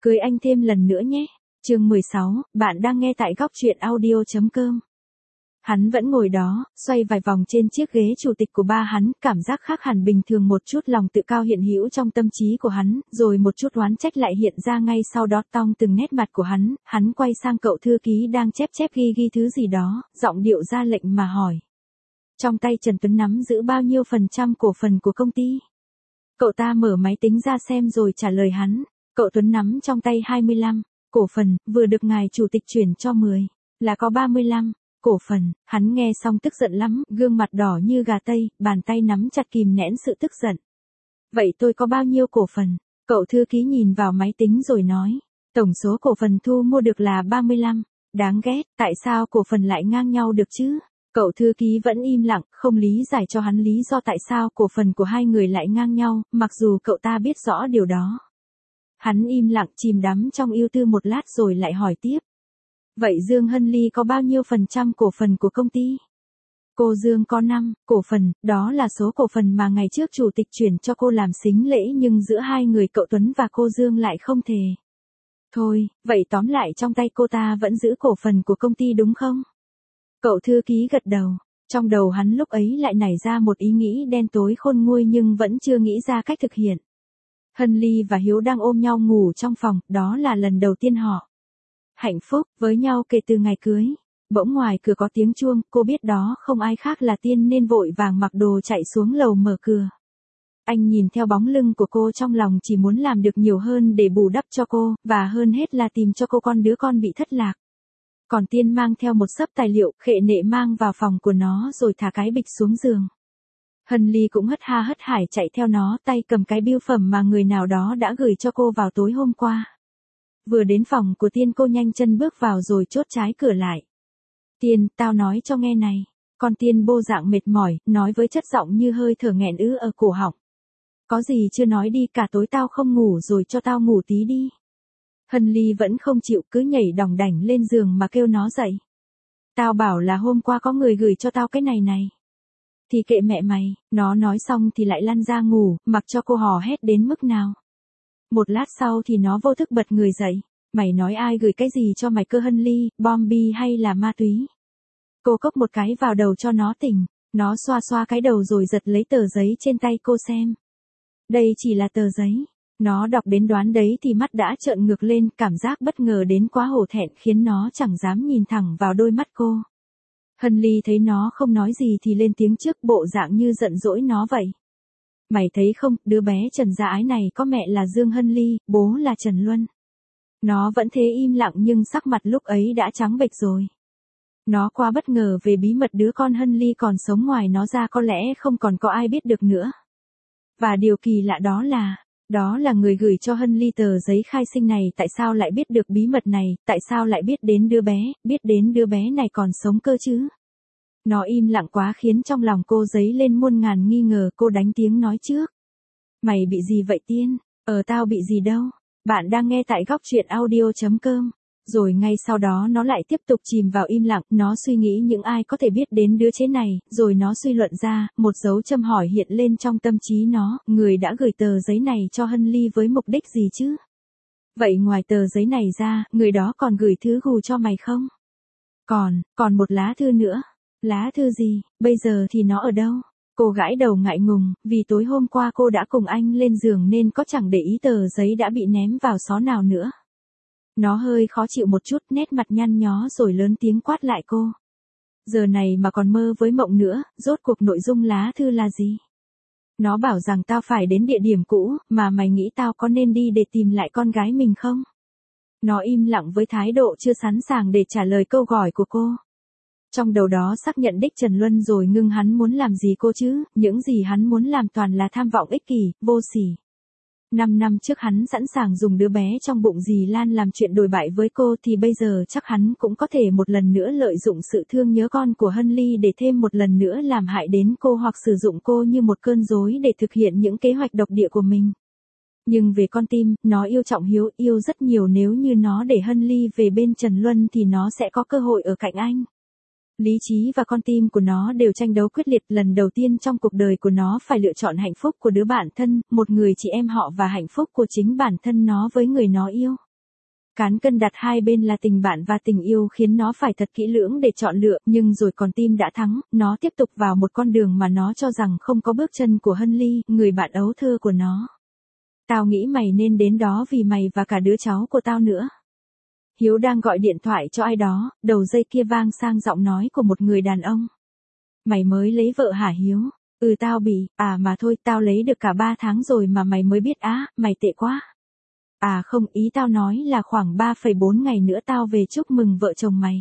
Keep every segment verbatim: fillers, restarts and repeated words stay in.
Cưới anh thêm lần nữa nhé. Chương mười sáu, bạn đang nghe tại góc truyện audio chấm com. Hắn vẫn ngồi đó, xoay vài vòng trên chiếc ghế chủ tịch của ba hắn, cảm giác khác hẳn bình thường, một chút lòng tự cao hiện hữu trong tâm trí của hắn, rồi một chút oán trách lại hiện ra ngay sau đó tong từng nét mặt của hắn. Hắn quay sang cậu thư ký đang chép chép ghi ghi thứ gì đó, giọng điệu ra lệnh mà hỏi. Trong tay Trần Tuấn nắm giữ bao nhiêu phần trăm cổ phần của công ty? Cậu ta mở máy tính ra xem rồi trả lời hắn. Cậu Tuấn nắm trong tay hai mươi lăm cổ phần, vừa được ngài chủ tịch chuyển cho mười, là có ba mươi lăm cổ phần. Hắn nghe xong tức giận lắm, gương mặt đỏ như gà tây, bàn tay nắm chặt kìm nén sự tức giận. Vậy tôi có bao nhiêu cổ phần? Cậu thư ký nhìn vào máy tính rồi nói. Tổng số cổ phần thu mua được là ba mươi lăm. Đáng ghét, tại sao cổ phần lại ngang nhau được chứ? Cậu thư ký vẫn im lặng, không lý giải cho hắn lý do tại sao cổ phần của hai người lại ngang nhau, mặc dù cậu ta biết rõ điều đó. Hắn im lặng chìm đắm trong ưu tư một lát rồi lại hỏi tiếp. Vậy Dương Hân Ly có bao nhiêu phần trăm cổ phần của công ty? Cô Dương có năm cổ phần, đó là số cổ phần mà ngày trước chủ tịch chuyển cho cô làm sính lễ, nhưng giữa hai người cậu Tuấn và cô Dương lại không thề. Thôi, vậy tóm lại trong tay cô ta vẫn giữ cổ phần của công ty đúng không? Cậu thư ký gật đầu. Trong đầu hắn lúc ấy lại nảy ra một ý nghĩ đen tối khôn nguôi nhưng vẫn chưa nghĩ ra cách thực hiện. Hân Ly và Hiếu đang ôm nhau ngủ trong phòng, đó là lần đầu tiên họ hạnh phúc với nhau kể từ ngày cưới. Bỗng ngoài cửa có tiếng chuông, cô biết đó không ai khác là Tiên nên vội vàng mặc đồ chạy xuống lầu mở cửa. Anh nhìn theo bóng lưng của cô trong lòng chỉ muốn làm được nhiều hơn để bù đắp cho cô, và hơn hết là tìm cho cô con đứa con bị thất lạc. Còn Tiên mang theo một xấp tài liệu, khệ nệ mang vào phòng của nó rồi thả cái bịch xuống giường. Hân Ly cũng hất ha hất hải chạy theo nó, tay cầm cái bưu phẩm mà người nào đó đã gửi cho cô vào tối hôm qua. Vừa đến phòng của Tiên cô nhanh chân bước vào rồi chốt trái cửa lại. Tiên, tao nói cho nghe này. Con Tiên bô dạng mệt mỏi, nói với chất giọng như hơi thở nghẹn ứ ở cổ họng. Có gì chưa nói đi, cả tối tao không ngủ rồi, cho tao ngủ tí đi. Hân Ly vẫn không chịu, cứ nhảy đòng đảnh lên giường mà kêu nó dậy. Tao bảo là hôm qua có người gửi cho tao cái này này. Thì kệ mẹ mày, nó nói xong thì lại lăn ra ngủ, mặc cho cô hò hét đến mức nào. Một lát sau thì nó vô thức bật người dậy. Mày nói ai gửi cái gì cho mày cơ Hân Ly, bom bi hay là ma túy? Cô cốc một cái vào đầu cho nó tỉnh. Nó xoa xoa cái đầu rồi giật lấy tờ giấy trên tay cô xem. Đây chỉ là tờ giấy. Nó đọc đến đoán đấy thì mắt đã trợn ngược lên, cảm giác bất ngờ đến quá hổ thẹn khiến nó chẳng dám nhìn thẳng vào đôi mắt cô. Hân Ly thấy nó không nói gì thì lên tiếng trước, bộ dạng như giận dỗi nó vậy. Mày thấy không, đứa bé Trần Gia Ái này có mẹ là Dương Hân Ly, bố là Trần Luân. Nó vẫn thế im lặng nhưng sắc mặt lúc ấy đã trắng bệch rồi. Nó quá bất ngờ về bí mật đứa con Hân Ly còn sống ngoài nó ra có lẽ không còn có ai biết được nữa. Và điều kỳ lạ đó là, đó là người gửi cho Hân Ly tờ giấy khai sinh này tại sao lại biết được bí mật này, tại sao lại biết đến đứa bé, biết đến đứa bé này còn sống cơ chứ. Nó im lặng quá khiến trong lòng cô dấy lên muôn ngàn nghi ngờ, cô đánh tiếng nói trước. Mày bị gì vậy Tiên? Ờ tao bị gì đâu. Bạn đang nghe tại góc truyện audio chấm com. Rồi ngay sau đó nó lại tiếp tục chìm vào im lặng, nó suy nghĩ những ai có thể biết đến đứa trẻ này, rồi nó suy luận ra, một dấu châm hỏi hiện lên trong tâm trí nó, người đã gửi tờ giấy này cho Hân Ly với mục đích gì chứ? Vậy ngoài tờ giấy này ra, người đó còn gửi thứ gù cho mày không? Còn, còn một lá thư nữa. Lá thư gì, bây giờ thì nó ở đâu? Cô gãi đầu ngại ngùng, vì tối hôm qua cô đã cùng anh lên giường nên có chẳng để ý tờ giấy đã bị ném vào xó nào nữa. Nó hơi khó chịu một chút, nét mặt nhăn nhó rồi lớn tiếng quát lại cô. Giờ này mà còn mơ với mộng nữa, rốt cuộc nội dung lá thư là gì? Nó bảo rằng tao phải đến địa điểm cũ, mà mày nghĩ tao có nên đi để tìm lại con gái mình không? Nó im lặng với thái độ chưa sẵn sàng để trả lời câu hỏi của cô. Trong đầu đó xác nhận đích Trần Luân rồi ngưng hắn muốn làm gì cô chứ, những gì hắn muốn làm toàn là tham vọng ích kỷ, vô sỉ. Năm năm trước hắn sẵn sàng dùng đứa bé trong bụng dì Lan làm chuyện đồi bại với cô thì bây giờ chắc hắn cũng có thể một lần nữa lợi dụng sự thương nhớ con của Hân Ly để thêm một lần nữa làm hại đến cô hoặc sử dụng cô như một cơn rối để thực hiện những kế hoạch độc địa của mình. Nhưng về con tim, nó yêu trọng Hiếu, yêu rất nhiều, nếu như nó để Hân Ly về bên Trần Luân thì nó sẽ có cơ hội ở cạnh anh. Lý trí và con tim của nó đều tranh đấu quyết liệt, lần đầu tiên trong cuộc đời của nó phải lựa chọn hạnh phúc của đứa bạn thân, một người chị em họ và hạnh phúc của chính bản thân nó với người nó yêu. Cán cân đặt hai bên là tình bạn và tình yêu khiến nó phải thật kỹ lưỡng để chọn lựa, nhưng rồi còn tim đã thắng, nó tiếp tục vào một con đường mà nó cho rằng không có bước chân của Hân Ly, người bạn ấu thơ của nó. Tao nghĩ mày nên đến đó vì mày và cả đứa cháu của tao nữa. Hiếu đang gọi điện thoại cho ai đó, đầu dây kia vang sang giọng nói của một người đàn ông. Mày mới lấy vợ hả Hiếu? Ừ tao bị, à mà thôi tao lấy được cả ba tháng rồi mà mày mới biết á, mày tệ quá. À không, ý tao nói là khoảng ba phẩy bốn ngày nữa tao về chúc mừng vợ chồng mày.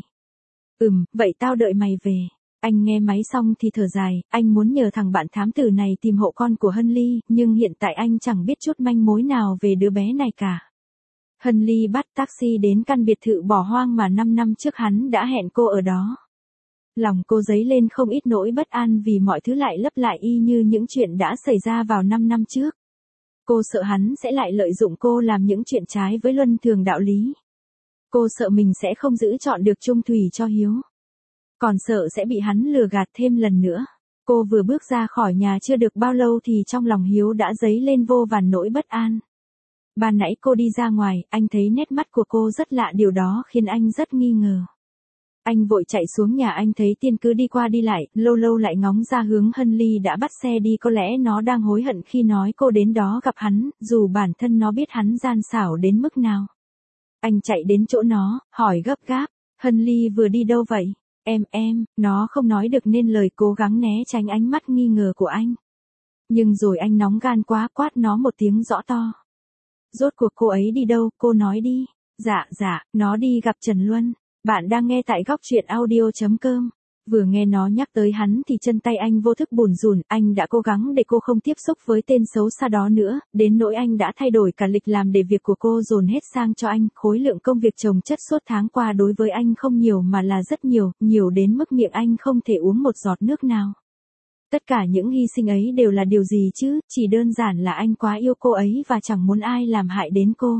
Ừm, vậy tao đợi mày về. Anh nghe máy xong thì thở dài, anh muốn nhờ thằng bạn thám tử này tìm hộ con của Hân Ly, nhưng hiện tại anh chẳng biết chút manh mối nào về đứa bé này cả. Hân Ly bắt taxi đến căn biệt thự bỏ hoang mà năm năm trước hắn đã hẹn cô ở đó. Lòng cô dấy lên không ít nỗi bất an vì mọi thứ lại lấp lại y như những chuyện đã xảy ra vào năm năm trước. Cô sợ hắn sẽ lại lợi dụng cô làm những chuyện trái với luân thường đạo lý. Cô sợ mình sẽ không giữ chọn được chung thủy cho Hiếu. Còn sợ sẽ bị hắn lừa gạt thêm lần nữa. Cô vừa bước ra khỏi nhà chưa được bao lâu thì trong lòng Hiếu đã dấy lên vô vàn nỗi bất an. Ban nãy cô đi ra ngoài, anh thấy nét mắt của cô rất lạ, điều đó khiến anh rất nghi ngờ. Anh vội chạy xuống nhà, anh thấy Tiên cứ đi qua đi lại, lâu lâu lại ngóng ra hướng Hân Ly đã bắt xe đi, có lẽ nó đang hối hận khi nói cô đến đó gặp hắn, dù bản thân nó biết hắn gian xảo đến mức nào. Anh chạy đến chỗ nó, hỏi gấp gáp, Hân Ly vừa đi đâu vậy? Em em, nó không nói được nên lời, cố gắng né tránh ánh mắt nghi ngờ của anh. Nhưng rồi anh nóng gan quá, quát nó một tiếng rõ to. Rốt cuộc cô ấy đi đâu, cô nói đi. Dạ dạ, nó đi gặp Trần Luân. Bạn đang nghe tại góc truyện audio chấm com. Vừa nghe nó nhắc tới hắn thì chân tay anh vô thức bùn rùn, anh đã cố gắng để cô không tiếp xúc với tên xấu xa đó nữa, đến nỗi anh đã thay đổi cả lịch làm để việc của cô dồn hết sang cho anh, khối lượng công việc chồng chất suốt tháng qua đối với anh không nhiều mà là rất nhiều, nhiều đến mức miệng anh không thể uống một giọt nước nào. Tất cả những hy sinh ấy đều là điều gì chứ, chỉ đơn giản là anh quá yêu cô ấy và chẳng muốn ai làm hại đến cô.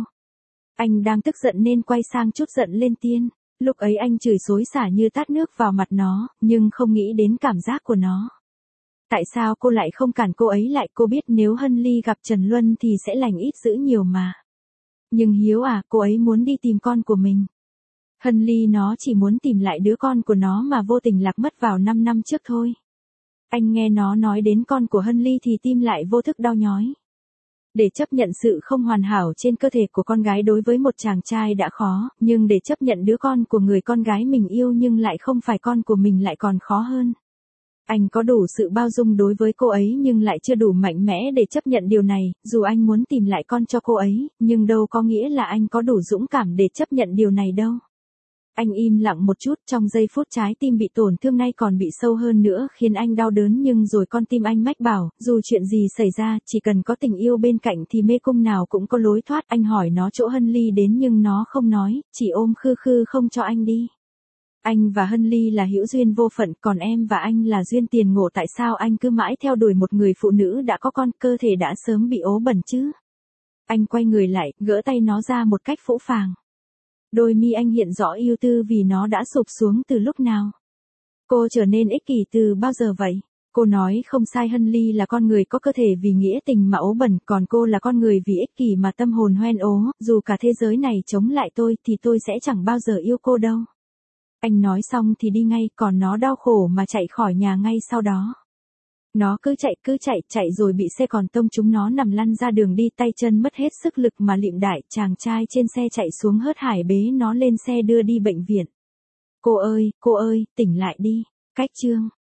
Anh đang tức giận nên quay sang trút giận lên Tiên. Lúc ấy anh chửi xối xả như tát nước vào mặt nó, nhưng không nghĩ đến cảm giác của nó. Tại sao cô lại không cản cô ấy lại, cô biết nếu Hân Ly gặp Trần Luân thì sẽ lành ít dữ nhiều mà. Nhưng Hiếu à, cô ấy muốn đi tìm con của mình. Hân Ly nó chỉ muốn tìm lại đứa con của nó mà vô tình lạc mất vào năm năm trước thôi. Anh nghe nó nói đến con của Hân Ly thì tim lại vô thức đau nhói. Để chấp nhận sự không hoàn hảo trên cơ thể của con gái đối với một chàng trai đã khó, nhưng để chấp nhận đứa con của người con gái mình yêu nhưng lại không phải con của mình lại còn khó hơn. Anh có đủ sự bao dung đối với cô ấy nhưng lại chưa đủ mạnh mẽ để chấp nhận điều này, dù anh muốn tìm lại con cho cô ấy, nhưng đâu có nghĩa là anh có đủ dũng cảm để chấp nhận điều này đâu. Anh im lặng một chút, trong giây phút trái tim bị tổn thương nay còn bị sâu hơn nữa khiến anh đau đớn, nhưng rồi con tim anh mách bảo, dù chuyện gì xảy ra, chỉ cần có tình yêu bên cạnh thì mê cung nào cũng có lối thoát. Anh hỏi nó chỗ Hân Ly đến nhưng nó không nói, chỉ ôm khư khư không cho anh đi. Anh và Hân Ly là hữu duyên vô phận, còn em và anh là duyên tiền ngộ, tại sao anh cứ mãi theo đuổi một người phụ nữ đã có con, cơ thể đã sớm bị ố bẩn chứ? Anh quay người lại, gỡ tay nó ra một cách phũ phàng. Đôi mi anh hiện rõ ưu tư vì nó đã sụp xuống từ lúc nào. Cô trở nên ích kỷ từ bao giờ vậy? Cô nói không sai, Hân Ly là con người có cơ thể vì nghĩa tình mà ố bẩn, còn cô là con người vì ích kỷ mà tâm hồn hoen ố, dù cả thế giới này chống lại tôi thì tôi sẽ chẳng bao giờ yêu cô đâu. Anh nói xong thì đi ngay, còn nó đau khổ mà chạy khỏi nhà ngay sau đó. Nó cứ chạy cứ chạy, chạy rồi bị xe còn tông chúng nó nằm lăn ra đường đi, tay chân mất hết sức lực mà lịm đại, chàng trai trên xe chạy xuống hớt hải bế nó lên xe đưa đi bệnh viện. Cô ơi, cô ơi, tỉnh lại đi. Cách chương